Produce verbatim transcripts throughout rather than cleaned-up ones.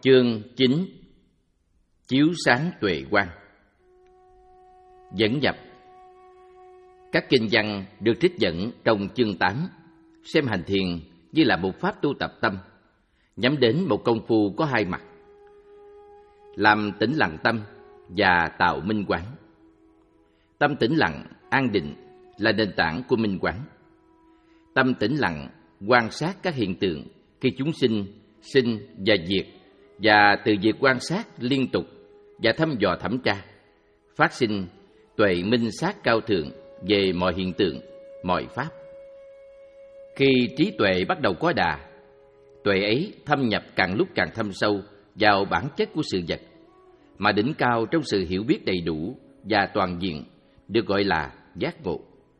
Chương chín. Chiếu sáng tuệ quang. Dẫn nhập. Các kinh văn được trích dẫn trong chương tám xem hành thiền như là một pháp tu tập tâm, nhắm đến một công phu có hai mặt: làm tĩnh lặng tâm và tạo minh quán. Tâm tĩnh lặng, an định là nền tảng của minh quán. Tâm tĩnh lặng quan sát các hiện tượng khi chúng sinh, sinh và diệt, và từ việc quan sát liên tục và thăm dò thẩm tra, phát sinh tuệ minh sát cao thượng về mọi hiện tượng, mọi pháp. Khi trí tuệ bắt đầu có đà, tuệ ấy thâm nhập càng lúc càng thâm sâu vào bản chất của sự vật, mà đỉnh cao trong sự hiểu biết đầy đủ và toàn diện được gọi là giác ngộ.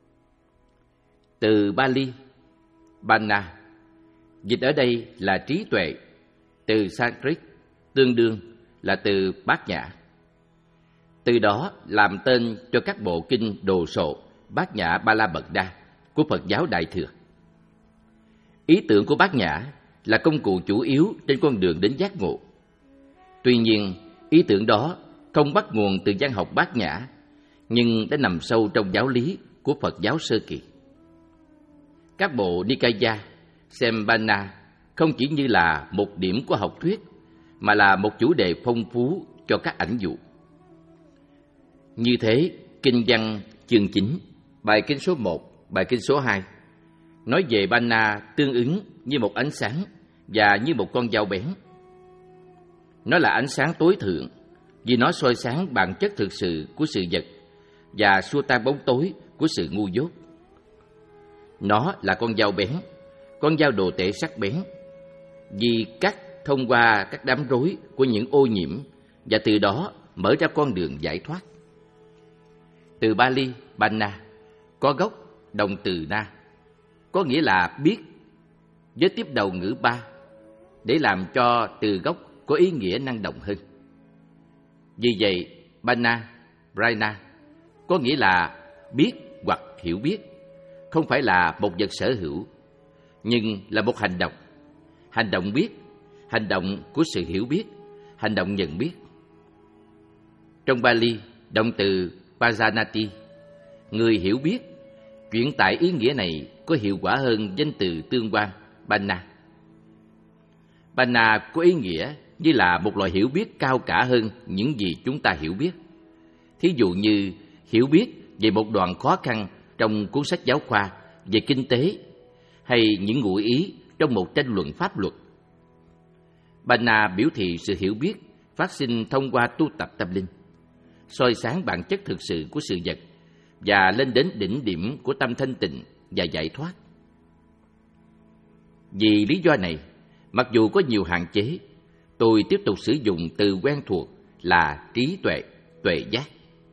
Từ Bali, Bana, dịch ở đây là trí tuệ, từ Sanskrit tương đương là từ Bát Nhã. Từ đó làm tên cho các bộ kinh đồ sộ Bát Nhã Ba La Mật Đa của Phật giáo Đại Thừa. Ý tưởng của Bát Nhã là công cụ chủ yếu trên con đường đến giác ngộ. Tuy nhiên, ý tưởng đó không bắt nguồn từ văn học Bát Nhã, nhưng đã nằm sâu trong giáo lý của Phật giáo sơ kỳ. Các bộ Nikaya xem Bana không chỉ như là một điểm của học thuyết, mà là một chủ đề phong phú cho các ảnh dụ. Như thế, kinh văn chương chín, bài kinh số một, bài kinh số hai nói về Bana tương ứng như một ánh sáng và như một con dao bén. Nó là ánh sáng tối thượng vì nó soi sáng bản chất thực sự của sự vật và xua tan bóng tối của sự ngu dốt. Nó là con dao bén, con dao đồ tể sắc bén, vì cắt thông qua các đám rối của những ô nhiễm và từ đó mở ra con đường giải thoát. Từ Bali, Bana, có gốc động từ na, có nghĩa là biết, với tiếp đầu ngữ ba, để làm cho từ gốc có ý nghĩa năng động hơn. Vì vậy, Bana, Brahna có nghĩa là biết hoặc hiểu biết, không phải là một vật sở hữu, nhưng là một hành động. Hành động biết, hành động của sự hiểu biết, hành động nhận biết. Trong Bali, động từ Pajanati, người hiểu biết, chuyển tải ý nghĩa này có hiệu quả hơn danh từ tương quan Bana. Bana có ý nghĩa như là một loại hiểu biết cao cả hơn những gì chúng ta hiểu biết. Thí dụ như hiểu biết về một đoạn khó khăn trong cuốn sách giáo khoa về kinh tế, hay những ngụ ý trong một tranh luận pháp luật. Bana biểu thị sự hiểu biết phát sinh thông qua tu tập tâm linh, soi sáng bản chất thực sự của sự vật và lên đến đỉnh điểm của tâm thanh tịnh và giải thoát. Vì lý do này, mặc dù có nhiều hạn chế, tôi tiếp tục sử dụng từ quen thuộc là trí tuệ, tuệ giác.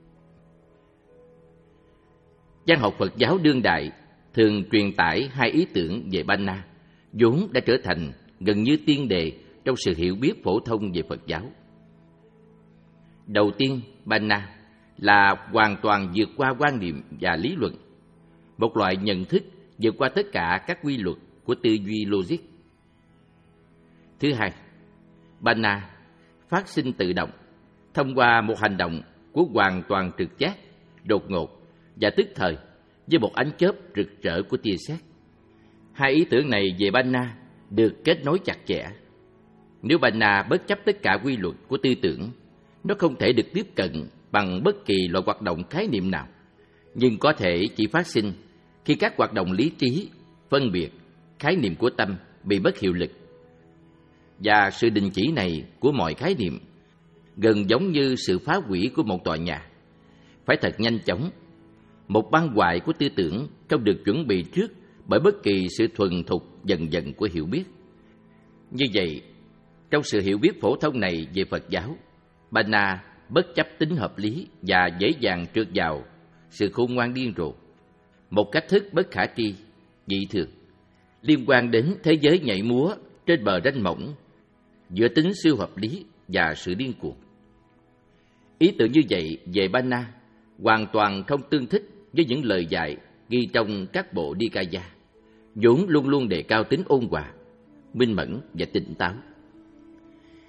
Văn học Phật giáo đương đại thường truyền tải hai ý tưởng về Bana, vốn đã trở thành gần như tiên đề trong sự hiểu biết phổ thông về Phật giáo. Đầu tiên, Bana là hoàn toàn vượt qua quan niệm và lý luận, một loại nhận thức vượt qua tất cả các quy luật của tư duy logic. Thứ hai, Bana phát sinh tự động thông qua một hành động của hoàn toàn trực giác, đột ngột và tức thời với một ánh chớp rực rỡ của tia sét. Hai ý tưởng này về Bana được kết nối chặt chẽ. Nếu Bana bất chấp tất cả quy luật của tư tưởng, nó không thể được tiếp cận bằng bất kỳ loại hoạt động khái niệm nào, nhưng có thể chỉ phát sinh khi các hoạt động lý trí, phân biệt, khái niệm của tâm bị mất hiệu lực. Và sự đình chỉ này của mọi khái niệm gần giống như sự phá hủy của một tòa nhà, phải thật nhanh chóng. Một băng hoại của tư tưởng không được chuẩn bị trước bởi bất kỳ sự thuần thục dần dần của hiểu biết. Như vậy, trong sự hiểu biết phổ thông này về Phật giáo, Bana bất chấp tính hợp lý và dễ dàng trượt vào sự khôn ngoan điên rồ, một cách thức bất khả tri, dị thường, liên quan đến thế giới nhảy múa trên bờ ranh mỏng giữa tính siêu hợp lý và sự điên cuồng. Ý tưởng như vậy về Bana hoàn toàn không tương thích với những lời dạy ghi trong các bộ Nikaya, vốn luôn luôn đề cao tính ôn hòa, minh mẫn và tỉnh táo.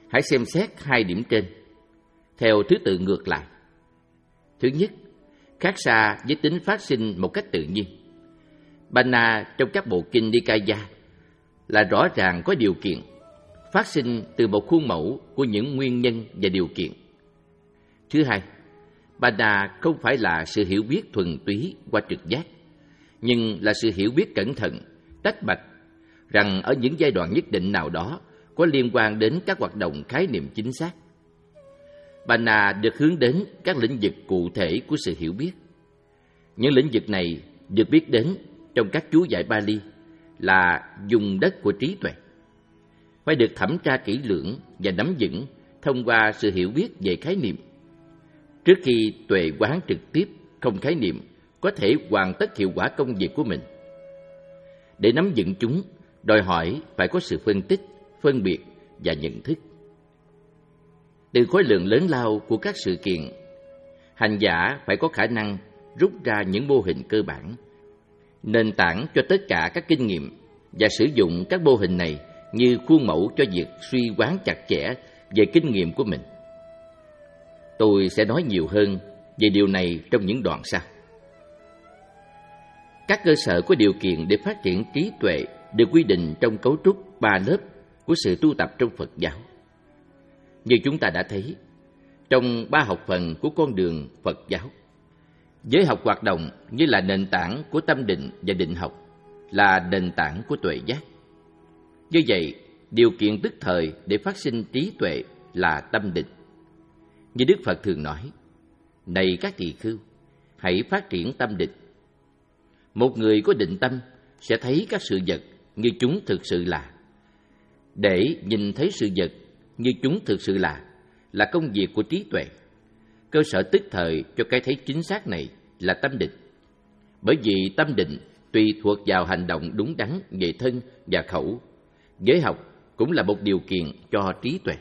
Hãy xem xét hai điểm trên theo thứ tự ngược lại. Thứ nhất, khác xa với tính phát sinh một cách tự nhiên. Bana trong các bộ kinh Nikaya là rõ ràng có điều kiện, phát sinh từ một khuôn mẫu của những nguyên nhân và điều kiện. Thứ hai, Bana không phải là sự hiểu biết thuần túy qua trực giác, nhưng là sự hiểu biết cẩn thận, tách bạch, rằng ở những giai đoạn nhất định nào đó có liên quan đến các hoạt động khái niệm chính xác. Bana được hướng đến các lĩnh vực cụ thể của sự hiểu biết. Những lĩnh vực này được biết đến trong các chú giải Bali là vùng đất của trí tuệ, phải được thẩm tra kỹ lưỡng và nắm vững thông qua sự hiểu biết về khái niệm, trước khi tuệ quán trực tiếp không khái niệm có thể hoàn tất hiệu quả công việc của mình. Để nắm vững chúng, đòi hỏi phải có sự phân tích, phân biệt và nhận thức. Từ khối lượng lớn lao của các sự kiện, hành giả phải có khả năng rút ra những mô hình cơ bản, nền tảng cho tất cả các kinh nghiệm, và sử dụng các mô hình này như khuôn mẫu cho việc suy quán chặt chẽ về kinh nghiệm của mình. Tôi sẽ nói nhiều hơn về điều này trong những đoạn sau. Các cơ sở có điều kiện để phát triển trí tuệ được quy định trong cấu trúc ba lớp của sự tu tập trong Phật giáo. Như chúng ta đã thấy, trong ba học phần của con đường Phật giáo, giới học hoạt động như là nền tảng của tâm định và định học, là nền tảng của tuệ giác. Như vậy, điều kiện tức thời để phát sinh trí tuệ là tâm định. Như Đức Phật thường nói, này các tỳ khưu, hãy phát triển tâm định. Một người có định tâm sẽ thấy các sự vật như chúng thực sự là. Để nhìn thấy sự vật như chúng thực sự là, là công việc của trí tuệ. Cơ sở tức thời cho cái thấy chính xác này là tâm định. Bởi vì tâm định tùy thuộc vào hành động đúng đắn về thân và khẩu. Giới học cũng là một điều kiện cho trí tuệ.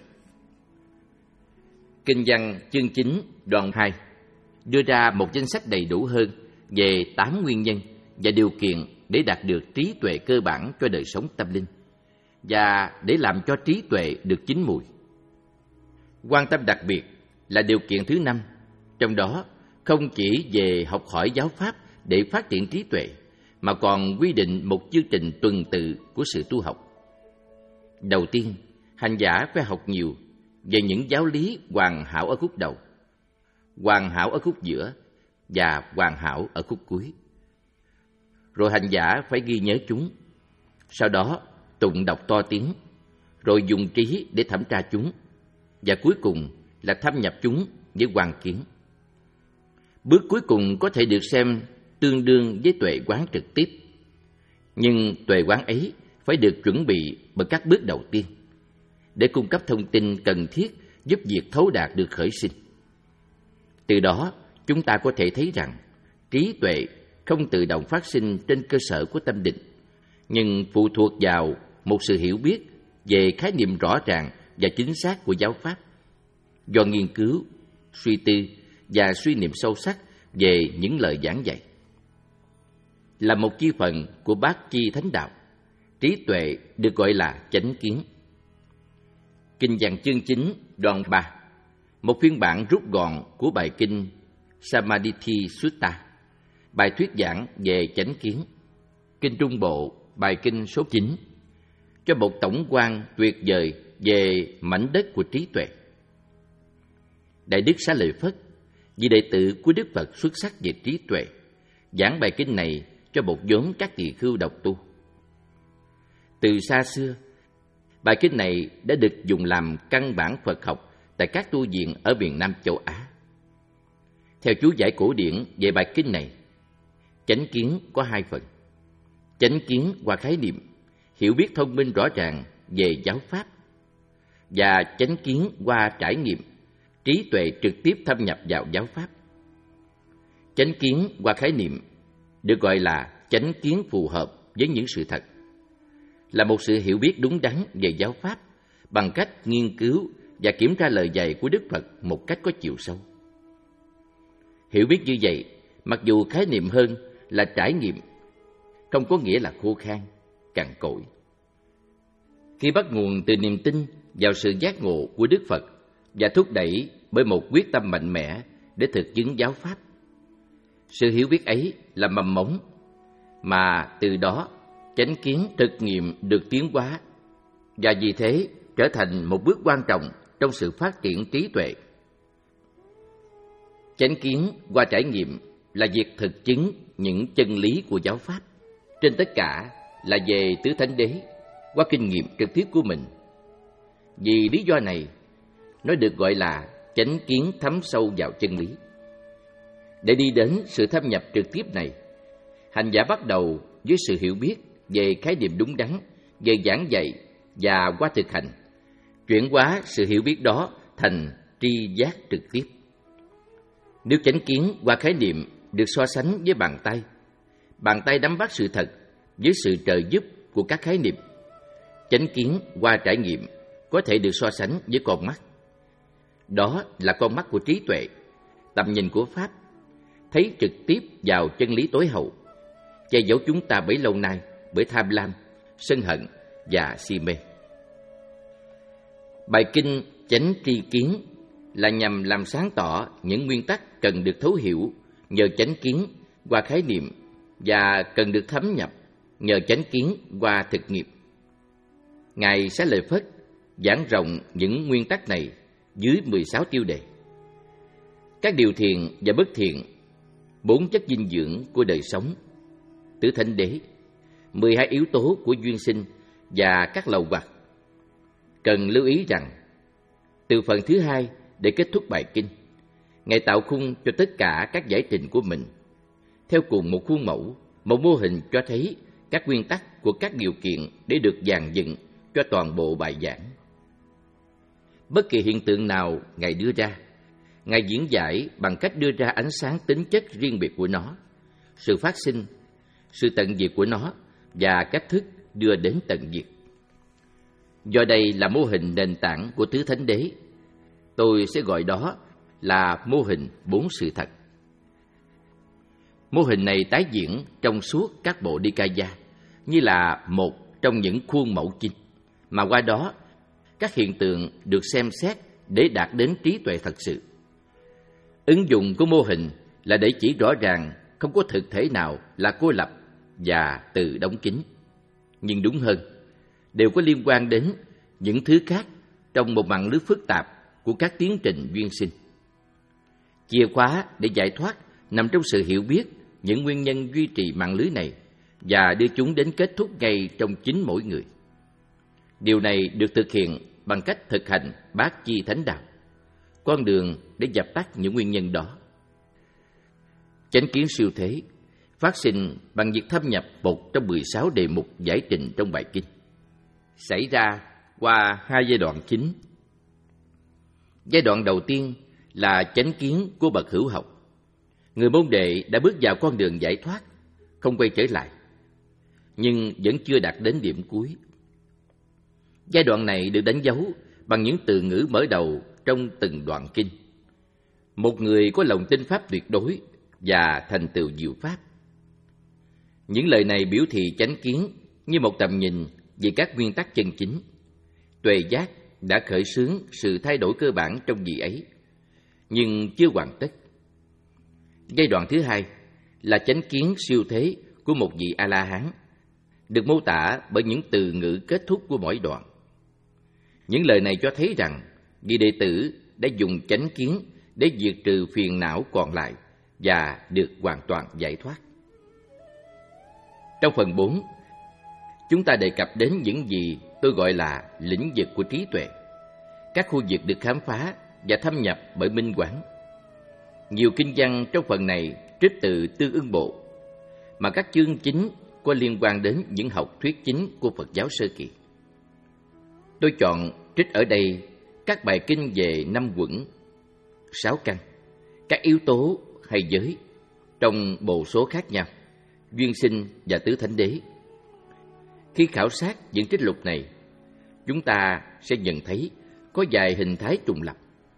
Kinh văn chương chín đoạn hai đưa ra một danh sách đầy đủ hơn về tám nguyên nhân và điều kiện để đạt được trí tuệ cơ bản cho đời sống tâm linh và để làm cho trí tuệ được chín mùi. Quan tâm đặc biệt là điều kiện thứ năm, trong đó không chỉ về học hỏi giáo pháp để phát triển trí tuệ, mà còn quy định một chương trình tuần tự của sự tu học. Đầu tiên, hành giả phải học nhiều về những giáo lý hoàn hảo ở khúc đầu, hoàn hảo ở khúc giữa và hoàn hảo ở khúc cuối. Rồi hành giả phải ghi nhớ chúng, sau đó tụng đọc to tiếng, rồi dùng trí để thẩm tra chúng, và cuối cùng là thâm nhập chúng với quan kiến. Bước cuối cùng có thể được xem tương đương với tuệ quán trực tiếp, nhưng tuệ quán ấy phải được chuẩn bị bởi các bước đầu tiên để cung cấp thông tin cần thiết giúp việc thấu đạt được khởi sinh. Từ đó, chúng ta có thể thấy rằng trí tuệ không tự động phát sinh trên cơ sở của tâm định, nhưng phụ thuộc vào một sự hiểu biết về khái niệm rõ ràng và chính xác của giáo pháp, do nghiên cứu, suy tư và suy niệm sâu sắc về những lời giảng dạy. Là một chi phần của bát chi thánh đạo, trí tuệ được gọi là chánh kiến. Kinh văn chương chín đoạn ba, một phiên bản rút gọn của bài kinh Samadhi Sutta, bài thuyết giảng về chánh kiến. Kinh Trung Bộ, bài kinh số chín, cho một tổng quan tuyệt vời về mảnh đất của trí tuệ. Đại Đức Xá Lợi Phất, vị đệ tử của Đức Phật xuất sắc về trí tuệ, giảng bài kinh này cho một nhóm các tỳ khưu độc tu. Từ xa xưa, bài kinh này đã được dùng làm căn bản Phật học tại các tu viện ở miền Nam châu Á. Theo chú giải cổ điển về bài kinh này, chánh kiến có hai phần. Chánh kiến qua khái niệm, hiểu biết thông minh rõ ràng về giáo pháp, và chánh kiến qua trải nghiệm, trí tuệ trực tiếp thâm nhập vào giáo pháp. Chánh kiến qua khái niệm được gọi là chánh kiến phù hợp với những sự thật, là một sự hiểu biết đúng đắn về giáo pháp bằng cách nghiên cứu và kiểm tra lời dạy của Đức Phật một cách có chiều sâu. Hiểu biết như vậy, mặc dù khái niệm hơn là trải nghiệm, không có nghĩa là khô khan, cằn cỗi. Khi bắt nguồn từ niềm tin vào sự giác ngộ của Đức Phật và thúc đẩy bởi một quyết tâm mạnh mẽ để thực chứng giáo pháp. Sự hiểu biết ấy là mầm mống mà từ đó chánh kiến thực nghiệm được tiến hóa, và vì thế trở thành một bước quan trọng trong sự phát triển trí tuệ. Chánh kiến qua trải nghiệm là việc thực chứng những chân lý của giáo pháp, trên tất cả là về tứ thánh đế qua kinh nghiệm trực tiếp của mình. Vì lý do này, nó được gọi là chánh kiến thấm sâu vào chân lý. Để đi đến sự thâm nhập trực tiếp này, hành giả bắt đầu với sự hiểu biết về khái niệm đúng đắn, về giảng dạy và qua thực hành, chuyển hóa sự hiểu biết đó thành tri giác trực tiếp. Nếu chánh kiến qua khái niệm được so sánh với bàn tay, bàn tay nắm bắt sự thật với sự trợ giúp của các khái niệm. Chánh kiến qua trải nghiệm có thể được so sánh với con mắt. Đó là con mắt của trí tuệ, tầm nhìn của Pháp, thấy trực tiếp vào chân lý tối hậu, che giấu chúng ta bấy lâu nay bởi tham lam, sân hận và si mê. Bài kinh Chánh Tri Kiến là nhằm làm sáng tỏ những nguyên tắc cần được thấu hiểu nhờ chánh kiến qua khái niệm và cần được thấm nhập nhờ chánh kiến qua thực nghiệm. Ngài Xá Lợi Phất giảng rộng những nguyên tắc này dưới mười sáu tiêu đề. Các điều thiện và bất thiện, bốn chất dinh dưỡng của đời sống, tứ thánh đế, mười hai yếu tố của duyên sinh và các lậu hoặc. Cần lưu ý rằng, từ phần thứ hai để kết thúc bài kinh, Ngài tạo khung cho tất cả các giải trình của mình, theo cùng một khuôn mẫu, một mô hình cho thấy các nguyên tắc của các điều kiện để được dàn dựng cho toàn bộ bài giảng. Bất kỳ hiện tượng nào Ngài đưa ra, Ngài diễn giải bằng cách đưa ra ánh sáng tính chất riêng biệt của nó, sự phát sinh, sự tận diệt của nó và cách thức đưa đến tận diệt. Do đây là mô hình nền tảng của tứ thánh đế, tôi sẽ gọi đó là mô hình bốn sự thật. Mô hình này tái diễn trong suốt các bộ Nikaya như là một trong những khuôn mẫu kinh, mà qua đó các hiện tượng được xem xét để đạt đến trí tuệ thật sự. Ứng dụng của mô hình là để chỉ rõ ràng không có thực thể nào là cô lập và tự đóng kín, nhưng đúng hơn, đều có liên quan đến những thứ khác trong một mạng lưới phức tạp của các tiến trình duyên sinh. Chìa khóa để giải thoát nằm trong sự hiểu biết những nguyên nhân duy trì mạng lưới này và đưa chúng đến kết thúc ngay trong chính mỗi người. Điều này được thực hiện bằng cách thực hành bát chi thánh đạo, con đường để dập tắt những nguyên nhân đó. Chánh kiến siêu thế phát sinh bằng việc thâm nhập một trong mười sáu đề mục giải trình trong bài kinh, xảy ra qua hai giai đoạn chính. Giai đoạn đầu tiên là chánh kiến của bậc hữu học. Người môn đệ đã bước vào con đường giải thoát, không quay trở lại, nhưng vẫn chưa đạt đến điểm cuối. Giai đoạn này được đánh dấu bằng những từ ngữ mở đầu trong từng đoạn kinh. Một người có lòng tin pháp tuyệt đối và thành tựu diệu pháp. Những lời này biểu thị chánh kiến như một tầm nhìn về các nguyên tắc chân chính. Tuệ giác đã khởi xướng sự thay đổi cơ bản trong vị ấy, nhưng chưa hoàn tất. Giai đoạn thứ hai là chánh kiến siêu thế của một vị A-la-hán, được mô tả bởi những từ ngữ kết thúc của mỗi đoạn. Những lời này cho thấy rằng vị đệ tử đã dùng chánh kiến để diệt trừ phiền não còn lại và được hoàn toàn giải thoát. Trong phần bốn, chúng ta đề cập đến những gì tôi gọi là lĩnh vực của trí tuệ, các khu vực được khám phá và thâm nhập bởi minh quán. Nhiều kinh văn trong phần này trích từ Tương Ưng Bộ, mà các chương chính có liên quan đến những học thuyết chính của Phật giáo sơ kỳ. Tôi chọn trích ở đây các bài kinh về năm quẩn, sáu căn, các yếu tố hay giới trong bộ số khác nhau, duyên sinh và tứ thánh đế. Khi khảo sát những trích lục này, chúng ta sẽ nhận thấy có vài hình thái trùng lập.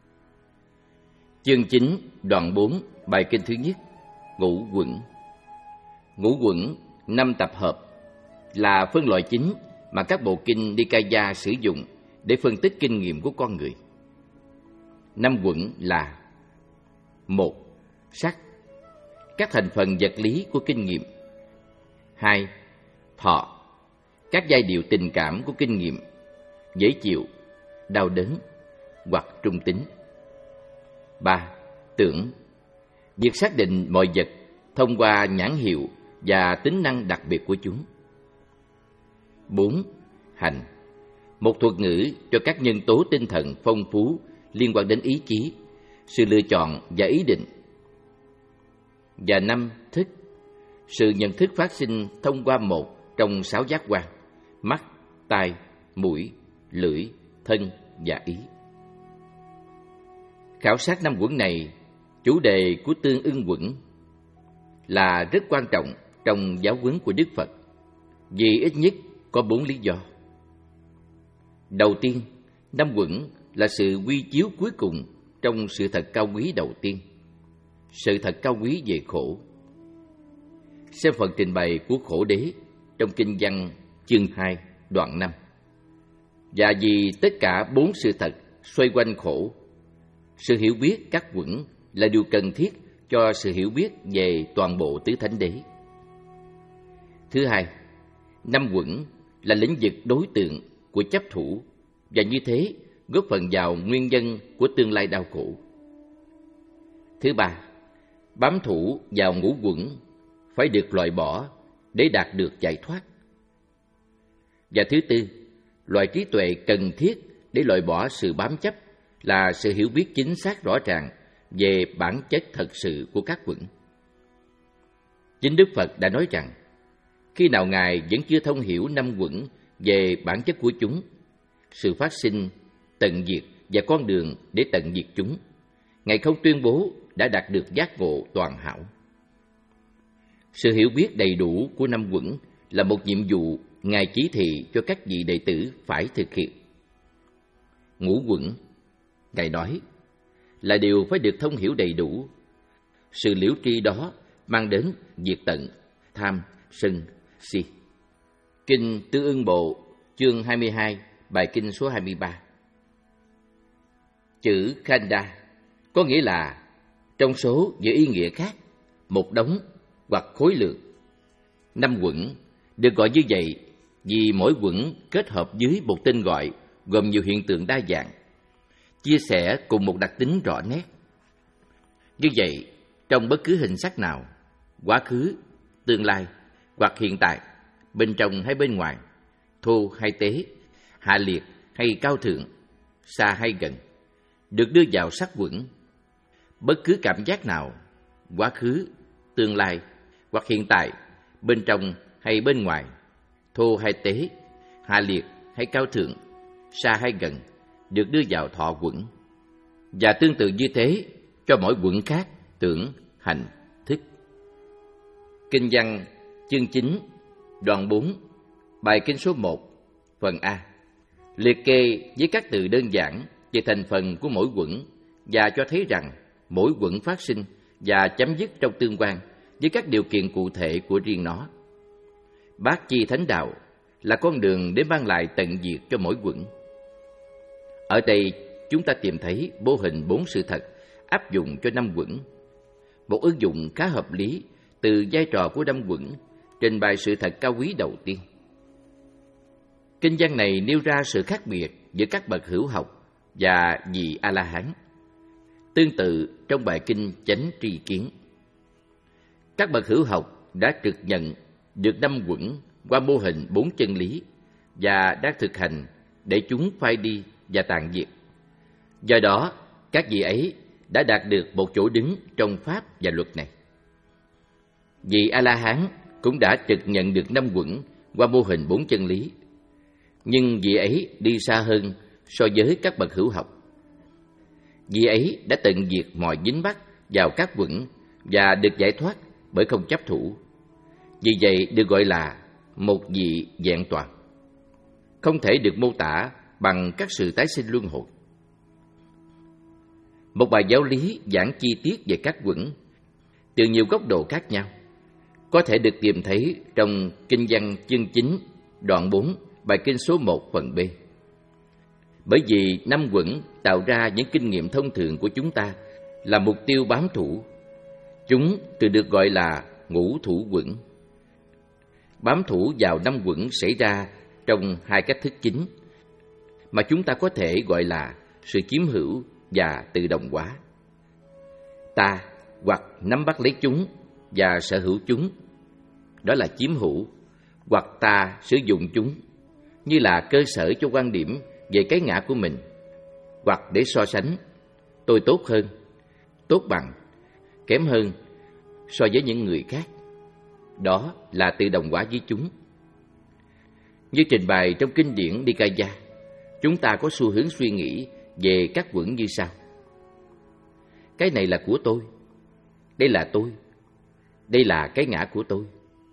Chương chín, đoạn bốn, bài kinh thứ nhất, ngũ quẩn. Ngũ quẩn, năm tập hợp, là phân loại chính mà các bộ kinh Nikaya sử dụng để phân tích kinh nghiệm của con người. Năm quẩn là: một. Sắc, các thành phần vật lý của kinh nghiệm. Hai. Thọ, các giai điệu tình cảm của kinh nghiệm, dễ chịu, đau đớn hoặc trung tính. Ba. Tưởng, việc xác định mọi vật thông qua nhãn hiệu và tính năng đặc biệt của chúng. Bốn. Hành, một thuật ngữ cho các nhân tố tinh thần phong phú liên quan đến ý chí, sự lựa chọn và ý định. Và năm. Thức, sự nhận thức phát sinh thông qua một trong sáu giác quan: mắt, tai, mũi, lưỡi, thân và ý. Khảo sát năm quẩn này, chủ đề của tương ưng quẩn, là rất quan trọng trong giáo huấn của Đức Phật, vì ít nhất có bốn lý do. Đầu tiên, năm quẩn là sự quy chiếu cuối cùng trong sự thật cao quý đầu tiên, sự thật cao quý về khổ. Xem phần trình bày của Khổ Đế trong Kinh Văn chương hai đoạn năm. Và vì tất cả bốn sự thật xoay quanh khổ, sự hiểu biết các quẩn là điều cần thiết cho sự hiểu biết về toàn bộ tứ thánh đế. Thứ hai, năm quẩn là lĩnh vực đối tượng của chấp thủ, và như thế góp phần vào nguyên nhân của tương lai đau khổ. Thứ ba, bám thủ vào ngũ quẩn phải được loại bỏ để đạt được giải thoát. Và thứ tư, loại trí tuệ cần thiết để loại bỏ sự bám chấp là sự hiểu biết chính xác rõ ràng về bản chất thật sự của các quẩn. Chính Đức Phật đã nói rằng, khi nào Ngài vẫn chưa thông hiểu năm quẩn về bản chất của chúng, sự phát sinh, tận diệt và con đường để tận diệt chúng, Ngài không tuyên bố đã đạt được giác ngộ toàn hảo. Sự hiểu biết đầy đủ của năm quẩn là một nhiệm vụ Ngài chỉ thị cho các vị đệ tử phải thực hiện. Ngũ quẩn, Ngài nói, là điều phải được thông hiểu đầy đủ. Sự liễu tri đó mang đến diệt tận tham, sân, si. Kinh Tương Ưng Bộ, chương hai mươi hai, bài kinh số hai mươi ba. Chữ Khanda có nghĩa là trong số những ý nghĩa khác, một đống hoặc khối lượng. Năm quẩn được gọi như vậy vì mỗi quẩn kết hợp dưới một tên gọi gồm nhiều hiện tượng đa dạng, chia sẻ cùng một đặc tính rõ nét. Như vậy, trong bất cứ hình sắc nào, quá khứ, tương lai hoặc hiện tại, bên trong hay bên ngoài, thô hay tế, hạ liệt hay cao thượng, xa hay gần, được đưa vào sắc quẩn. Bất cứ cảm giác nào, quá khứ, tương lai hoặc hiện tại, bên trong hay bên ngoài, thô hay tế, hạ liệt hay cao thượng, xa hay gần, được đưa vào thọ quẩn. Và tương tự như thế cho mỗi quẩn khác, tưởng, hành, thức. Kinh Văn chương chín, đoạn bốn, bài kinh số một, phần A, liệt kê với các từ đơn giản về thành phần của mỗi quẩn và cho thấy rằng mỗi quẩn phát sinh và chấm dứt trong tương quan với các điều kiện cụ thể của riêng nó. Bát chi thánh đạo là con đường để mang lại tận diệt cho mỗi quẩn. Ở đây chúng ta tìm thấy mô hình bốn sự thật áp dụng cho năm quẩn, một ứng dụng khá hợp lý từ vai trò của năm quẩn trình bày sự thật cao quý đầu tiên. Kinh văn này nêu ra sự khác biệt giữa các bậc hữu học và vị A-la-hán, tương tự trong bài kinh Chánh Tri Kiến. Các bậc hữu học đã trực nhận được năm quẩn qua mô hình bốn chân lý và đang thực hành để chúng phai đi và tàn diệt. Do đó, các vị ấy đã đạt được một chỗ đứng trong pháp và luật này. Vị A-la-hán cũng đã trực nhận được năm quẩn qua mô hình bốn chân lý, nhưng vị ấy đi xa hơn so với các bậc hữu học. Vị ấy đã tận diệt mọi dính mắc vào các quẩn và được giải thoát bởi không chấp thủ. Vì vậy được gọi là một vị vẹn toàn, không thể được mô tả bằng các sự tái sinh luân hồi. Một bài giáo lý giảng chi tiết về các quẩn từ nhiều góc độ khác nhau có thể được tìm thấy trong Kinh Văn chương chín, đoạn bốn, bài kinh số một phần B. Bởi vì năm quẩn tạo ra những kinh nghiệm thông thường của chúng ta là mục tiêu bám thủ. Chúng thường được gọi là ngũ thủ quẩn. Bám thủ vào năm quẩn xảy ra trong hai cách thức chính, mà chúng ta có thể gọi là sự chiếm hữu và tự động hóa. Ta hoặc nắm bắt lấy chúng và sở hữu chúng, đó là chiếm hữu, hoặc ta sử dụng chúng như là cơ sở cho quan điểm về cái ngã của mình, hoặc để so sánh tôi tốt hơn, tốt bằng, kém hơn so với những người khác. Đó là tự động hóa với chúng. Như trình bày trong kinh điển Nikaya, chúng ta có xu hướng suy nghĩ về các quẩn như sau: cái này là của tôi, đây là tôi, đây là cái ngã của tôi.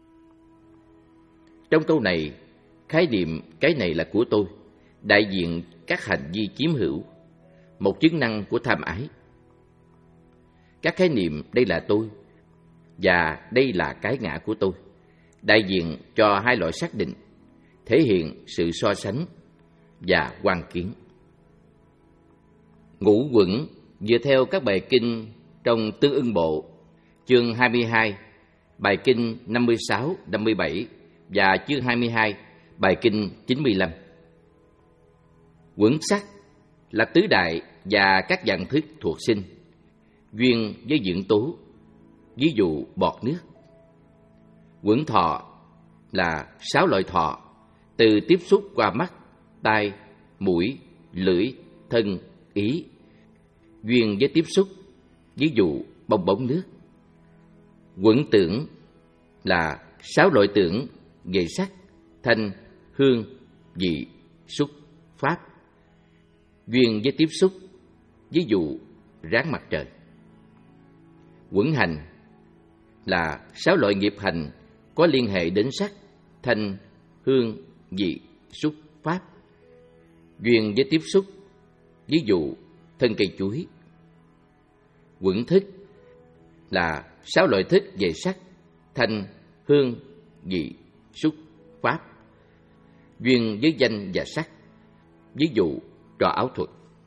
Trong câu này, khái niệm cái này là của tôi đại diện các hành vi chiếm hữu, một chức năng của tham ái. Các khái niệm đây là tôi và đây là cái ngã của tôi đại diện cho hai loại xác định, thể hiện sự so sánh và quan kiến. Ngũ quẩn dựa theo các bài kinh trong Tương ưng bộ, chương hai mươi hai, bài kinh năm mươi sáu, năm mươi bảy và chương hai mươi hai, bài kinh chín mươi lăm. Quẩn sắc là tứ đại và các dạng thức thuộc sinh, duyên với dưỡng tố, ví dụ bọt nước. Quẩn thọ là sáu loại thọ, từ tiếp xúc qua mắt, tai, mũi, lưỡi, thân, ý, duyên với tiếp xúc, ví dụ bong bóng nước. Quẩn tưởng là sáu loại tưởng về sắc, thanh, hương, vị, xúc, pháp, duyên với tiếp xúc, ví dụ ráng mặt trời. Quẩn hành là sáu loại nghiệp hành có liên hệ đến sắc, thanh, hương, vị, xúc, pháp, duyên với tiếp xúc, ví dụ thân cây chuối. Quẩn thức là sáu loại thức về sắc, thanh, hương, vị, xúc, pháp, duyên với danh và sắc, ví dụ trò ảo thuật.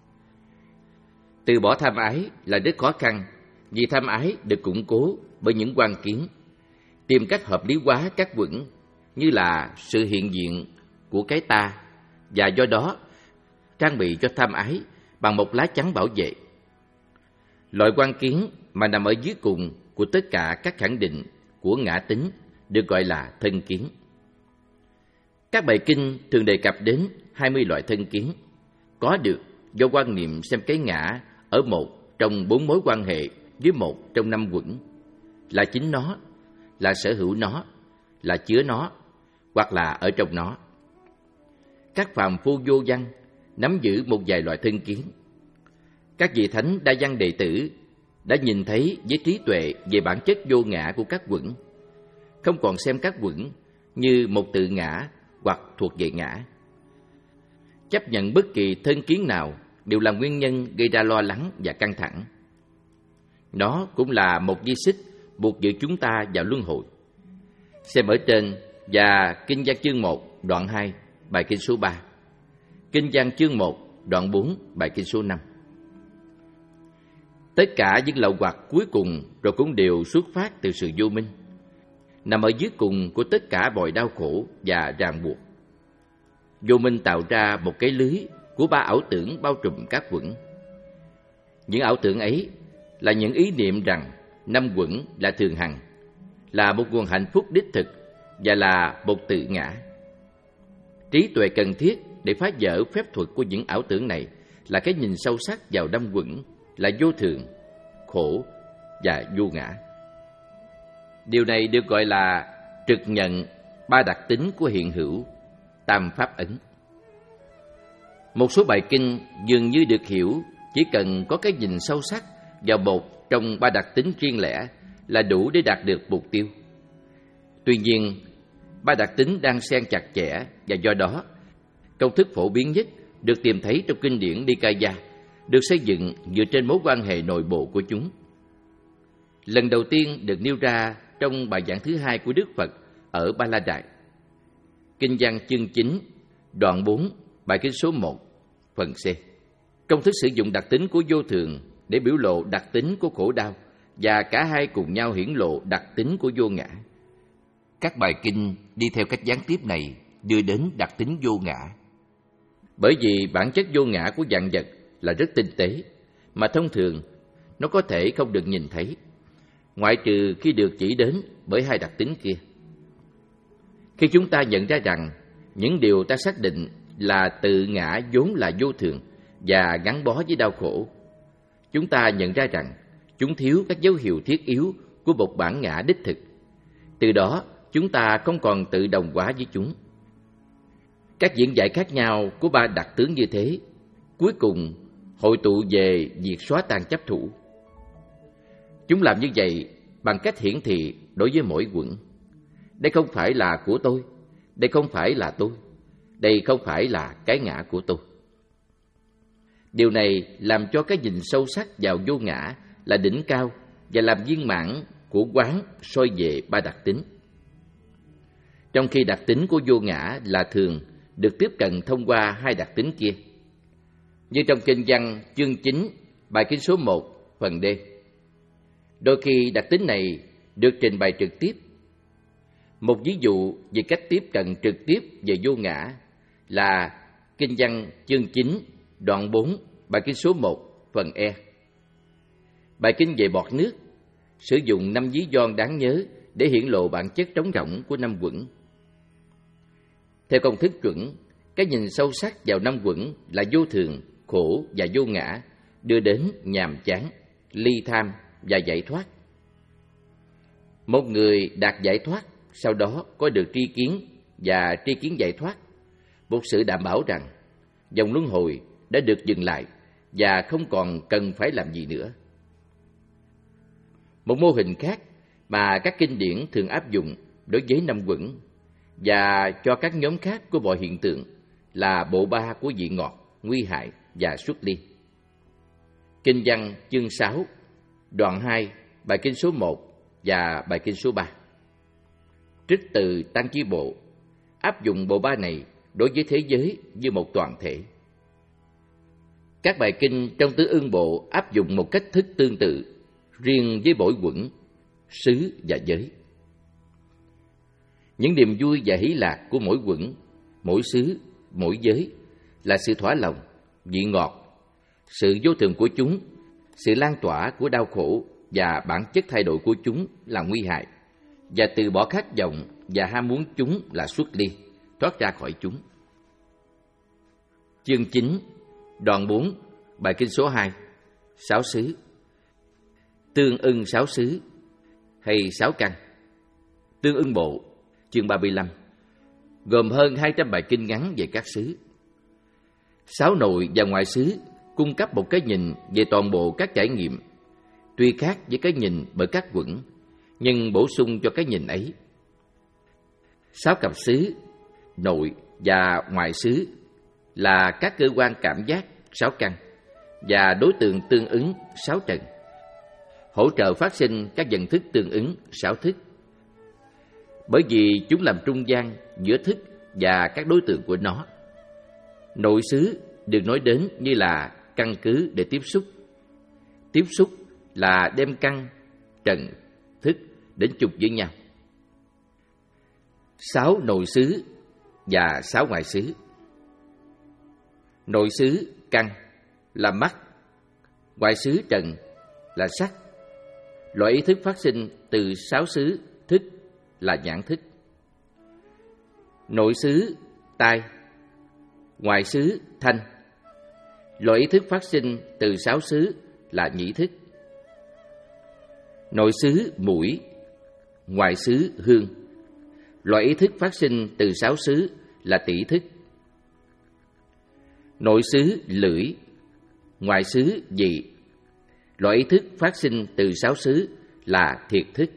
Từ bỏ tham ái là rất khó khăn, vì tham ái được củng cố bởi những quan kiến. Tìm cách hợp lý hóa các quẩn như là sự hiện diện của cái ta, và do đó trang bị cho tham ái bằng một lá chắn bảo vệ. Loại quan kiến mà nằm ở dưới cùng của tất cả các khẳng định của ngã tính được gọi là thân kiến. Các bài kinh thường đề cập đến hai mươi loại thân kiến, có được do quan niệm xem cái ngã ở một trong bốn mối quan hệ với một trong năm quẩn, là chính nó, là sở hữu nó, là chứa nó, hoặc là ở trong nó. Các phàm phu vô văn nắm giữ một vài loại thân kiến. Các vị thánh đa văn đệ tử đã nhìn thấy với trí tuệ về bản chất vô ngã của các quẩn, không còn xem các quẩn như một tự ngã hoặc thuộc về ngã. Chấp nhận bất kỳ thân kiến nào đều là nguyên nhân gây ra lo lắng và căng thẳng. Nó cũng là một dây xích buộc giữ chúng ta vào luân hồi. Xem ở trên và Kinh văn chương một, đoạn hai, bài kinh số ba, Kinh văn chương một, đoạn bốn, bài kinh số năm. Tất cả những lậu hoặc cuối cùng rồi cũng đều xuất phát từ sự vô minh, nằm ở dưới cùng của tất cả mọi đau khổ và ràng buộc. Vô minh tạo ra một cái lưới của ba ảo tưởng bao trùm các quẩn. Những ảo tưởng ấy là những ý niệm rằng năm quẩn là thường hằng, là một nguồn hạnh phúc đích thực và là một tự ngã. Trí tuệ cần thiết để phá vỡ phép thuật của những ảo tưởng này là cái nhìn sâu sắc vào năm quẩn là vô thường, khổ và vô ngã. Điều này được gọi là trực nhận ba đặc tính của hiện hữu, tam pháp ấn. Một số bài kinh dường như được hiểu chỉ cần có cái nhìn sâu sắc vào một trong ba đặc tính riêng lẻ là đủ để đạt được mục tiêu. Tuy nhiên, ba đặc tính đang xen chặt chẽ và do đó, công thức phổ biến nhất được tìm thấy trong kinh điển Nikaya được xây dựng dựa trên mối quan hệ nội bộ của chúng. Lần đầu tiên được nêu ra trong bài giảng thứ hai của Đức Phật ở Ba La Đài. Kinh văn chương chín, đoạn bốn, bài kinh số một, Phần C. Công thức sử dụng đặc tính của vô thường để biểu lộ đặc tính của khổ đau, và cả hai cùng nhau hiển lộ đặc tính của vô ngã. Các bài kinh đi theo cách gián tiếp này đưa đến đặc tính vô ngã. Bởi vì bản chất vô ngã của vạn vật là rất tinh tế, mà thông thường nó có thể không được nhìn thấy, ngoại trừ khi được chỉ đến bởi hai đặc tính kia. Khi chúng ta nhận ra rằng những điều ta xác định là tự ngã vốn là vô thường và gắn bó với đau khổ, chúng ta nhận ra rằng chúng thiếu các dấu hiệu thiết yếu của một bản ngã đích thực. Từ đó, chúng ta không còn tự đồng hóa với chúng. Các diễn giải khác nhau của ba đặc tướng như thế, cuối cùng hội tụ về việc xóa tan chấp thủ. Chúng làm như vậy bằng cách hiển thị đối với mỗi quẩn. Đây không phải là của tôi, đây không phải là tôi, đây không phải là cái ngã của tôi. Điều này làm cho cái nhìn sâu sắc vào vô ngã là đỉnh cao và làm viên mãn của quán soi về ba đặc tính. Trong khi đặc tính của vô ngã là thường được tiếp cận thông qua hai đặc tính kia. Như trong kinh văn chương chín, bài kinh số một, phần D. Đôi khi đặc tính này được trình bày trực tiếp. Một ví dụ về cách tiếp cận trực tiếp về vô ngã là kinh văn chương chín, đoạn bốn, bài kinh số một, phần E. Bài kinh về bọt nước sử dụng năm ví von đáng nhớ để hiển lộ bản chất trống rỗng của năm quẩn. Theo công thức chuẩn, cái nhìn sâu sắc vào năm quẩn là vô thường, khổ và vô ngã đưa đến nhàm chán, ly tham và giải thoát. Một người đạt giải thoát sau đó có được tri kiến và tri kiến giải thoát, một sự đảm bảo rằng dòng luân hồi đã được dừng lại và không còn cần phải làm gì nữa. Một mô hình khác mà các kinh điển thường áp dụng đối với năm quẩn và cho các nhóm khác của mọi hiện tượng là bộ ba của vị ngọt, nguy hại và xuất ly. Kinh văn chương sáu, đoạn hai, bài kinh số một và bài kinh số ba. Trích từ Tăng Chi Bộ áp dụng bộ ba này đối với thế giới như một toàn thể. Các bài kinh trong Tứ Ưng Bộ áp dụng một cách thức tương tự riêng với mỗi quẩn, xứ và giới. Những niềm vui và hỷ lạc của mỗi quẩn, mỗi xứ, mỗi giới là sự thỏa lòng, vị ngọt, sự vô thường của chúng, sự lan tỏa của đau khổ và bản chất thay đổi của chúng là nguy hại, và từ bỏ khát vọng và ham muốn chúng là xuất ly, thoát ra khỏi chúng. Chương chín, đoạn bốn, bài kinh số hai, sáu xứ. Tương ưng sáu xứ hay sáu căn. Tương ưng bộ, chương ba mươi lăm, gồm hơn hai trăm bài kinh ngắn về các xứ. Sáu nội và ngoại xứ cung cấp một cái nhìn về toàn bộ các trải nghiệm, tuy khác với cái nhìn bởi các quẩn, nhưng bổ sung cho cái nhìn ấy. Sáu cặp xứ, nội và ngoại xứ là các cơ quan cảm giác, sáu căn, và đối tượng tương ứng, sáu trần, hỗ trợ phát sinh các nhận thức tương ứng, sáu thức. Bởi vì chúng làm trung gian giữa thức và các đối tượng của nó. Nội xứ được nói đến như là căn cứ để tiếp xúc. Tiếp xúc là đem căn, trần, thức đến chung với nhau. Sáu nội xứ và sáu ngoại xứ. Nội xứ căn là mắt, ngoại xứ trần là sắc. Loại ý thức phát sinh từ sáu xứ thức là nhãn thức. Nội xứ tai, ngoại xứ thanh. Loại ý thức phát sinh từ sáu xứ là nhĩ thức. Nội xứ mũi, ngoại xứ hương. Loại ý thức phát sinh từ sáu xứ là tỷ thức. Nội xứ lưỡi, ngoại xứ vị. Loại ý thức phát sinh từ sáu xứ là thiệt thức.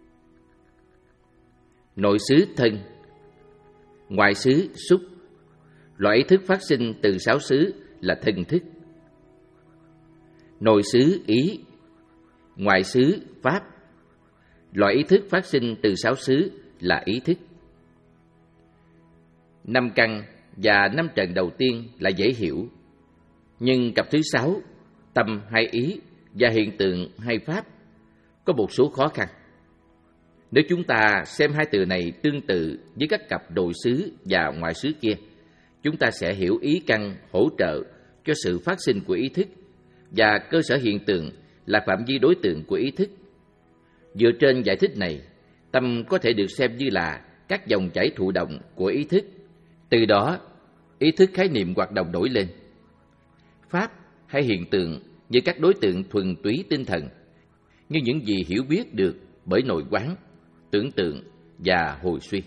Nội xứ thân, ngoại xứ xúc. Loại ý thức phát sinh từ sáu xứ là thân thức. Nội xứ ý, ngoại xứ pháp. Loại ý thức phát sinh từ sáu xứ là ý thức. Năm căn và năm trần đầu tiên là dễ hiểu. Nhưng cặp thứ sáu, tâm hay ý và hiện tượng hay pháp, có một số khó khăn. Nếu chúng ta xem hai từ này tương tự với các cặp nội xứ và ngoại xứ kia, chúng ta sẽ hiểu ý căn hỗ trợ cho sự phát sinh của ý thức, và cơ sở hiện tượng là phạm vi đối tượng của ý thức. Dựa trên giải thích này, tâm có thể được xem như là các dòng chảy thụ động của ý thức. Từ đó, ý thức khái niệm hoạt động nổi lên. Pháp hay hiện tượng như các đối tượng thuần túy tinh thần, như những gì hiểu biết được bởi nội quán, tưởng tượng và hồi suy.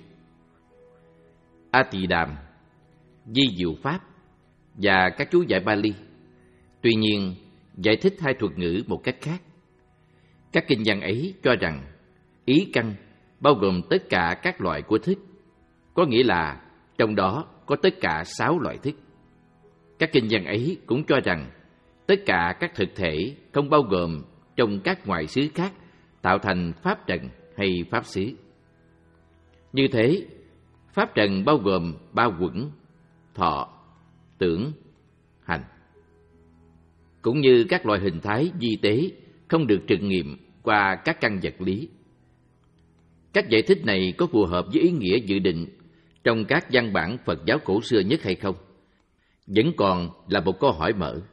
A Tỳ Đàm, Di Diệu Pháp và các chú giải Bali, tuy nhiên giải thích hai thuật ngữ một cách khác. Các kinh văn ấy cho rằng ý căn bao gồm tất cả các loại của thức, có nghĩa là trong đó có tất cả sáu loại thức. Các kinh văn ấy cũng cho rằng tất cả các thực thể không bao gồm trong các ngoại xứ khác tạo thành pháp trần hay pháp xứ. Như thế, pháp trần bao gồm ba quẩn: thọ, tưởng, hành. Cũng như các loại hình thái vi tế không được thực nghiệm qua các căn vật lý. Các giải thích này có phù hợp với ý nghĩa dự định trong các văn bản Phật giáo cổ xưa nhất hay không? Vẫn còn là một câu hỏi mở.